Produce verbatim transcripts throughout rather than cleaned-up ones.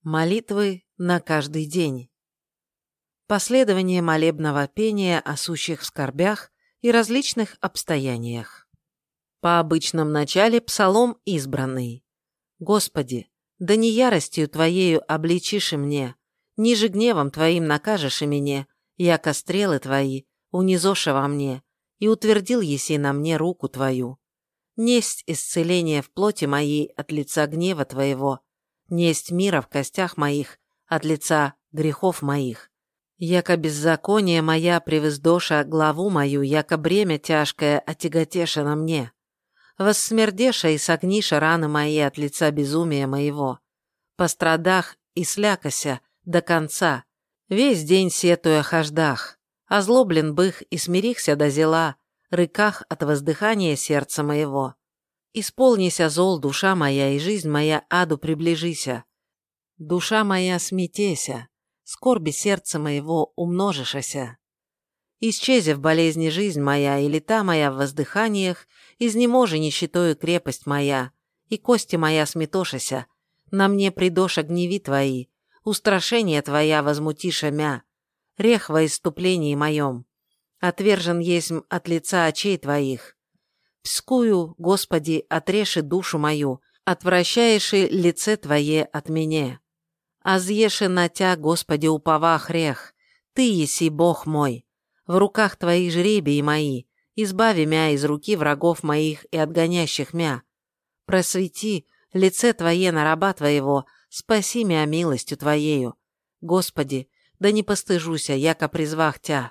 Молитвы на каждый день. Последование молебного пения о сущих в скорбях и различных обстояниях. По обычном начале псалом избранный. Господи, да не яростью Твоею обличишь и мне, ниже гневом Твоим накажешь и мне, яко стрелы Твои унизоша во мне, и утвердил еси на мне руку Твою. Несть исцеление в плоти моей от лица гнева Твоего, несть мира в костях моих от лица грехов моих. Яко беззаконие моя превыздоша главу мою, яко бремя тяжкое отяготеша на мне. Воссмердеша и согниша раны мои от лица безумия моего. Пострадах и слякося до конца, весь день сетуя хождах. Озлоблен бых и смирихся до зела, рыках от воздыхания сердца моего. Исполнися зол, душа моя, и жизнь моя аду приближися. Душа моя смятеся, скорби сердца моего умножишася. Исчезе в болезни жизнь моя, и лета моя в воздыханиях, изнеможи нищетою крепость моя, и кости моя сметошася, на мне придоша гневи твои, устрашение твоя возмутиша мя, рех во исступлении моем, отвержен есмь от лица очей твоих. Вскую, Господи, отреши душу мою, отвращаеши лице Твое от меня. Азъеши на Тя, Господи, уповах рех, Ты еси Бог мой, в руках Твоих жребии мои, избави мя из руки врагов моих и отгонящих мя. Просвети лице Твое на раба Твоего, спаси мя милостью Твоею. Господи, да не постыжуся, яко призвах Тя.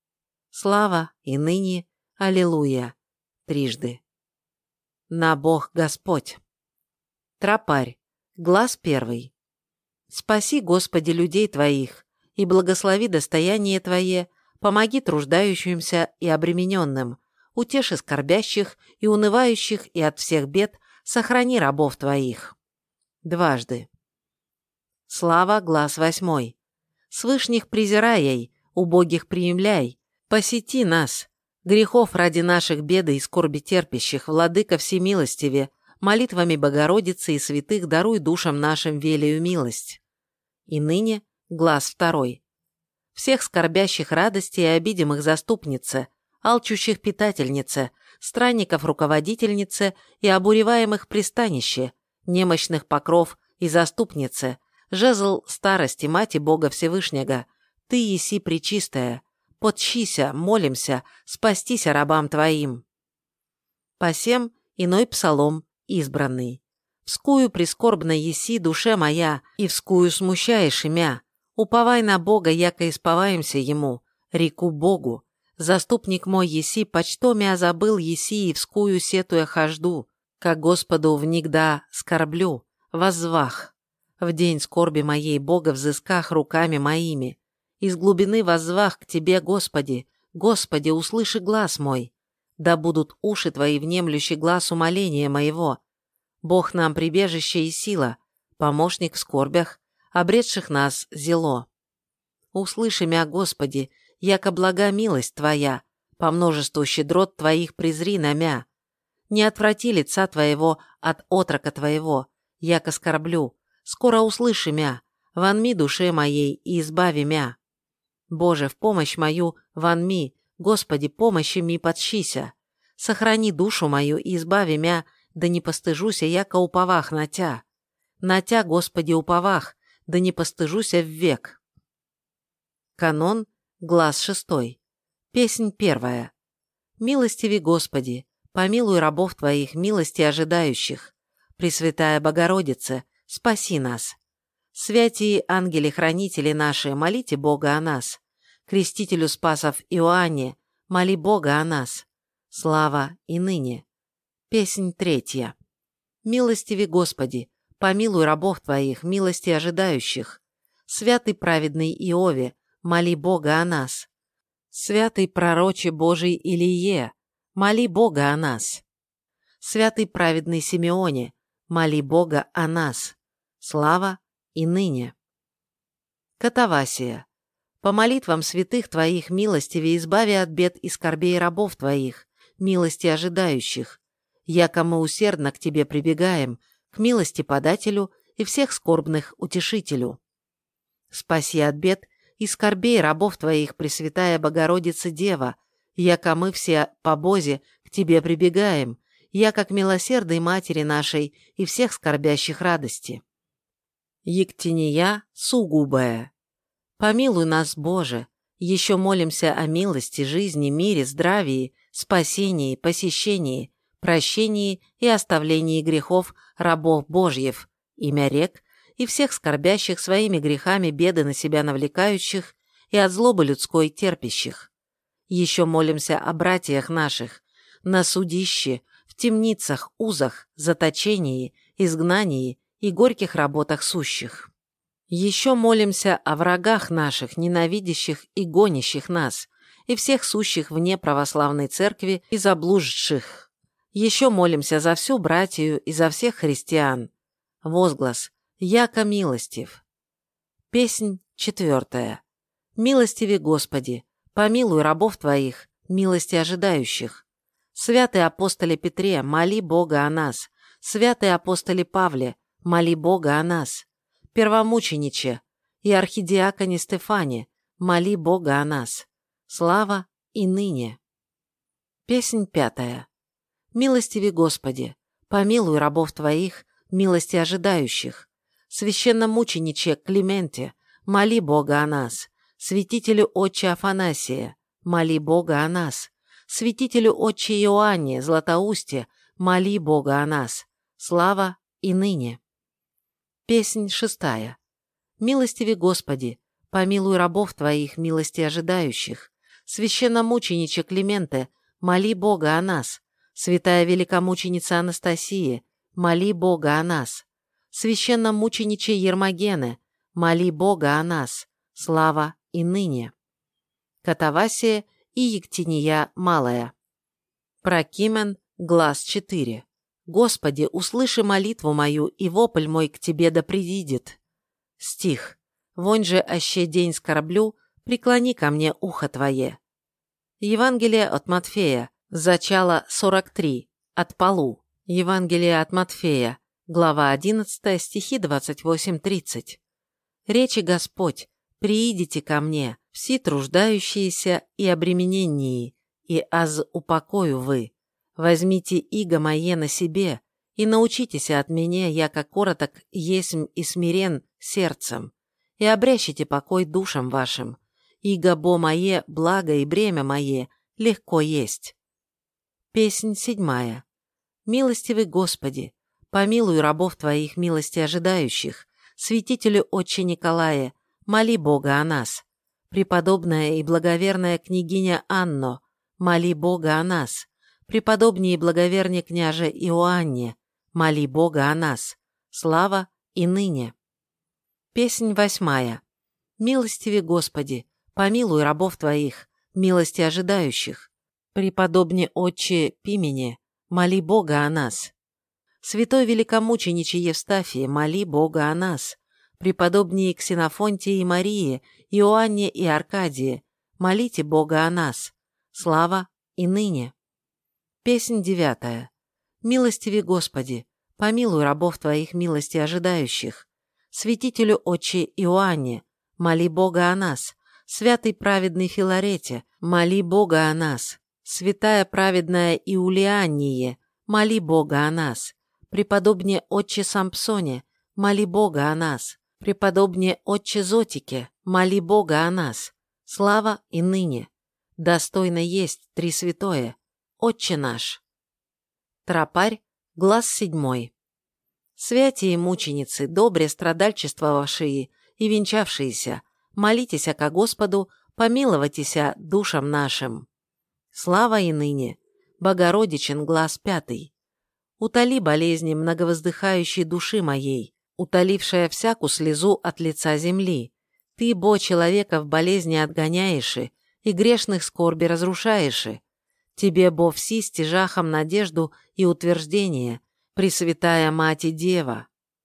Слава и ныне, аллилуйя. Трижды. На Бог Господь. Тропарь. Глас первый. Спаси, Господи, людей Твоих, и благослови достояние Твое, помоги труждающимся и обремененным, утеши скорбящих и унывающих, и от всех бед сохрани рабов Твоих. Дважды. Слава, глас восьмой. Свышних презирай, убогих приемляй, посети нас, грехов ради наших беды и скорби терпящих, владыка всемилостиве, молитвами Богородицы и святых даруй душам нашим велию милость. И ныне глас второй. Всех скорбящих радости и обидимых заступнице, алчущих питательнице, странников руководительнице и обуреваемых пристанище, немощных покров и заступнице, жезл старости Мати Бога Всевышнего, Ты еси пречистая, подщися, молимся, спастися рабам Твоим. Посем иной псалом избранный. Вскую прискорбно еси, душе моя, и вскую смущаешь имя. Уповай на Бога, яко исповаемся Ему, реку Богу. Заступник мой еси, почто мя забыл еси, и вскую сетуя хожду, как Господу внигда скорблю, воззвах. В день скорби моей Бога взысках руками моими. Из глубины воззвах к Тебе, Господи, Господи, услыши глас мой. Да будут уши Твои внемлющий глаз умоления моего. Бог нам прибежище и сила, помощник в скорбях, обретших нас зело. Услыши мя, Господи, яко блага милость Твоя, по множеству щедрот Твоих презри на мя. Не отврати лица Твоего от отрока Твоего, яко скорблю, скоро услыши мя, вонми душе моей и избави мя. Боже, в помощь мою вонми, Господи, помощи ми подщися. Сохрани душу мою и избави мя, да не постыжуся, яко уповах на Тя. На Тя, Господи, уповах, да не постыжуся ввек. Канон, глас шестой. Песнь первая. Милостиви, Господи, помилуй рабов Твоих, милости ожидающих. Пресвятая Богородице, спаси нас. Святии ангели-хранители наши, молите Бога о нас. Крестителю Спасов Иоанне, моли Бога о нас. Слава и ныне. Песнь третья. Милостиви, Господи, помилуй рабов Твоих, милости ожидающих. Святый праведный Иове, моли Бога о нас. Святый пророче Божий Илие, моли Бога о нас. Святый праведный Симеоне, моли Бога о нас. Слава и ныне. Катавасия. По молитвам святых Твоих милостиви избави от бед и скорбей рабов Твоих, милости ожидающих. Яко мы усердно к Тебе прибегаем, к милости подателю и всех скорбных утешителю. Спаси от бед и скорбей рабов Твоих, Пресвятая Богородица Дева, яко мы все по Бозе к Тебе прибегаем, я как милосердной Матери нашей и всех скорбящих радости. Ектения сугубая. Помилуй нас, Боже, еще молимся о милости, жизни, мире, здравии, спасении, посещении, прощении и оставлении грехов рабов Божьев, имя рек, и всех скорбящих своими грехами беды на себя навлекающих и от злобы людской терпящих. Еще молимся о братьях наших, на судище, в темницах, узах, заточении, изгнании и горьких работах сущих. Еще молимся о врагах наших, ненавидящих и гонящих нас, и всех сущих вне православной церкви и заблудших. Еще молимся за всю братию и за всех христиан. Возглас «Яко милостив». Песнь четвертая. Милостиви Господи, помилуй рабов Твоих, милости ожидающих. Святый апостоле Петре, моли Бога о нас. Святый апостоле Павле, моли Бога о нас. Первомучениче и архидиаконе Стефане, моли Бога о нас. Слава и ныне. Песнь пятая. Милостиви Господи, помилуй рабов Твоих, милости ожидающих. Священномучениче Клименте, моли Бога о нас. Святителю отче Афанасия, моли Бога о нас. Святителю отче Иоанне Златоусте, моли Бога о нас. Слава и ныне. Песнь шестая. Милостиви Господи, помилуй рабов Твоих, милости ожидающих. Священномучениче Клименте, моли Бога о нас. Святая великомученица Анастасия, моли Бога о нас. Священномучениче Ермогене, моли Бога о нас. Слава и ныне. Катавасия и Ектения Малая. Прокимен, глаз четыре. Господи, услыши молитву мою, и вопль мой к Тебе да придидет. Стих. Вонь же аще день скорблю, преклони ко мне ухо Твое. Евангелие от Матфея, зачало сорок три, от полу. Евангелие от Матфея, глава одиннадцатая, стихи двадцать восемь-тридцать. Речи Господь, приидите ко мне, все труждающиеся и обремененные, и аз упокою вы. Возьмите иго мое на себе, и научитесь от меня, яко короток есмь и смирен сердцем, и обрящите покой душам вашим, иго бо мое благо и бремя мое легко есть. Песнь седьмая. Милостивый Господи, помилуй рабов Твоих, милости ожидающих, святителю отче Николая, моли Бога о нас. Преподобная и благоверная княгиня Анно, моли Бога о нас. Преподобнее и благовернее княже Иоанне, моли Бога о нас. Слава и ныне. Песнь восьмая. Милостиви Господи, помилуй рабов Твоих, милости ожидающих. Преподобне отче Пимене, моли Бога о нас. Святой великомучениче Евстафии, моли Бога о нас. Преподобнее Ксенофонтии и Марии, Иоанне и Аркадии, молите Бога о нас. Слава и ныне. Песнь девятая. Милостиви Господи, помилуй рабов Твоих, милости ожидающих. Святителю отче Иоанне, моли Бога о нас. Святый праведный Филарете, моли Бога о нас. Святая праведная Иулианние, моли Бога о нас. Преподобне отче Сампсоне, моли Бога о нас. Преподобне отче Зотике, моли Бога о нас. Слава и ныне. Достойно есть три святое. Отче наш. Тропарь, глаз седьмой. Святие мученицы, добре страдальчествовавшие и венчавшиеся, молитесь ко Господу, помиловатися душам нашим. Слава и ныне. Богородичен, глаз пятый. Утоли болезни многовоздыхающей души моей, утолившая всяку слезу от лица земли. Ты, бо, человека в болезни отгоняешь и грешных скорби разрушаешь. Тебе, бо, все стяжахом надежду и утверждение, Пресвятая Мать и Дева.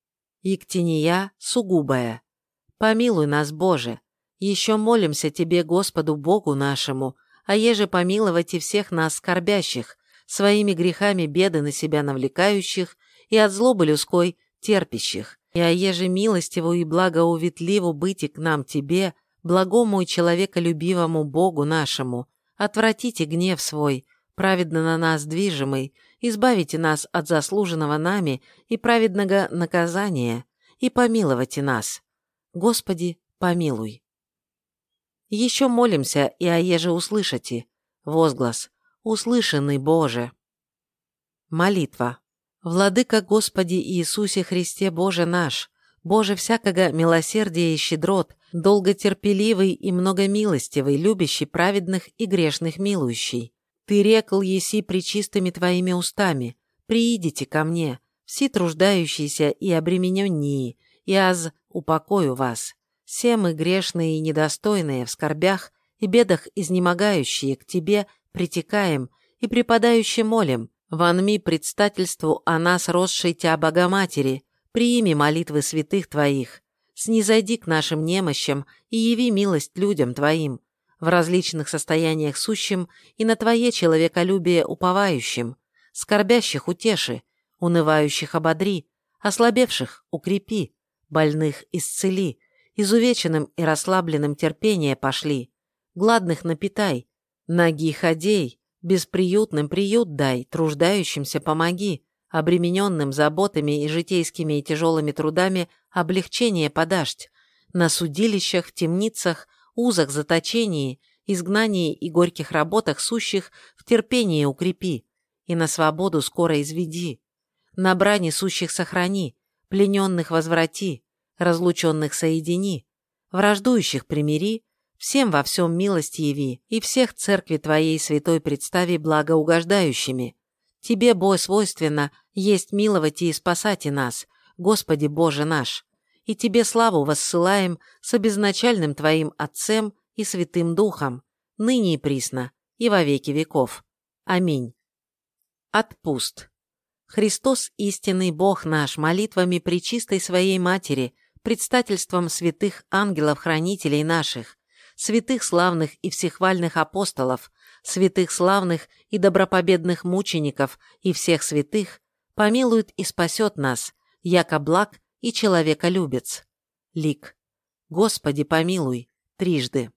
Ектения сугубая. Помилуй нас, Боже, еще молимся Тебе, Господу Богу нашему, а еже помиловать и всех нас скорбящих, своими грехами беды на себя навлекающих и от злобы людской терпящих, И аеже милостиву и благоуветливу быти к нам Тебе, благому и человеколюбивому Богу нашему, отвратите гнев свой, праведно на нас движимый, избавите нас от заслуженного нами и праведного наказания, и помиловайте нас. Господи, помилуй. Еще молимся, и аеже услышите. Возглас: услышанный Боже. Молитва. Владыка Господи Иисусе Христе Боже наш, Боже всякого милосердия и щедрот, долготерпеливый и многомилостивый, любящий праведных и грешных милующий. Ты рекл еси пречистыми Твоими устами: приидите ко мне, все труждающиеся и обремененные, и аз упокою вас. Все мы грешные и недостойные, в скорбях и бедах изнемогающие, к Тебе притекаем и преподающие молим, вонми предстательству о нас росшей Тя Богоматери, приими молитвы святых Твоих, снизойди к нашим немощам и яви милость людям Твоим, в различных состояниях сущим и на Твое человеколюбие уповающим, скорбящих утеши, унывающих ободри, ослабевших укрепи, больных исцели, изувеченным и расслабленным терпение пошли, гладных напитай, нагих одей, бесприютным приют дай, труждающимся помоги, обремененным заботами и житейскими и тяжелыми трудами облегчение подашь, на судилищах, темницах, узах заточении, изгнании и горьких работах сущих в терпении укрепи, и на свободу скоро изведи, на брани сущих сохрани, плененных возврати, разлученных соедини, враждующих примири, всем во всем милость яви, и всех церкви Твоей святой представи благоугождающими. Тебе, Бо, свойственно есть миловать и спасати нас, Господи Боже наш, и Тебе славу воссылаем с обезначальным Твоим Отцем и Святым Духом, ныне и присно, и во веки веков. Аминь. Отпуст. Христос, истинный Бог наш, молитвами пречистой Своей Матери, предстательством святых ангелов-хранителей наших, святых славных и всехвальных апостолов, святых славных и добропобедных мучеников и всех святых, помилует и спасет нас, яко благ и человеколюбец. Лик. Господи, помилуй, трижды.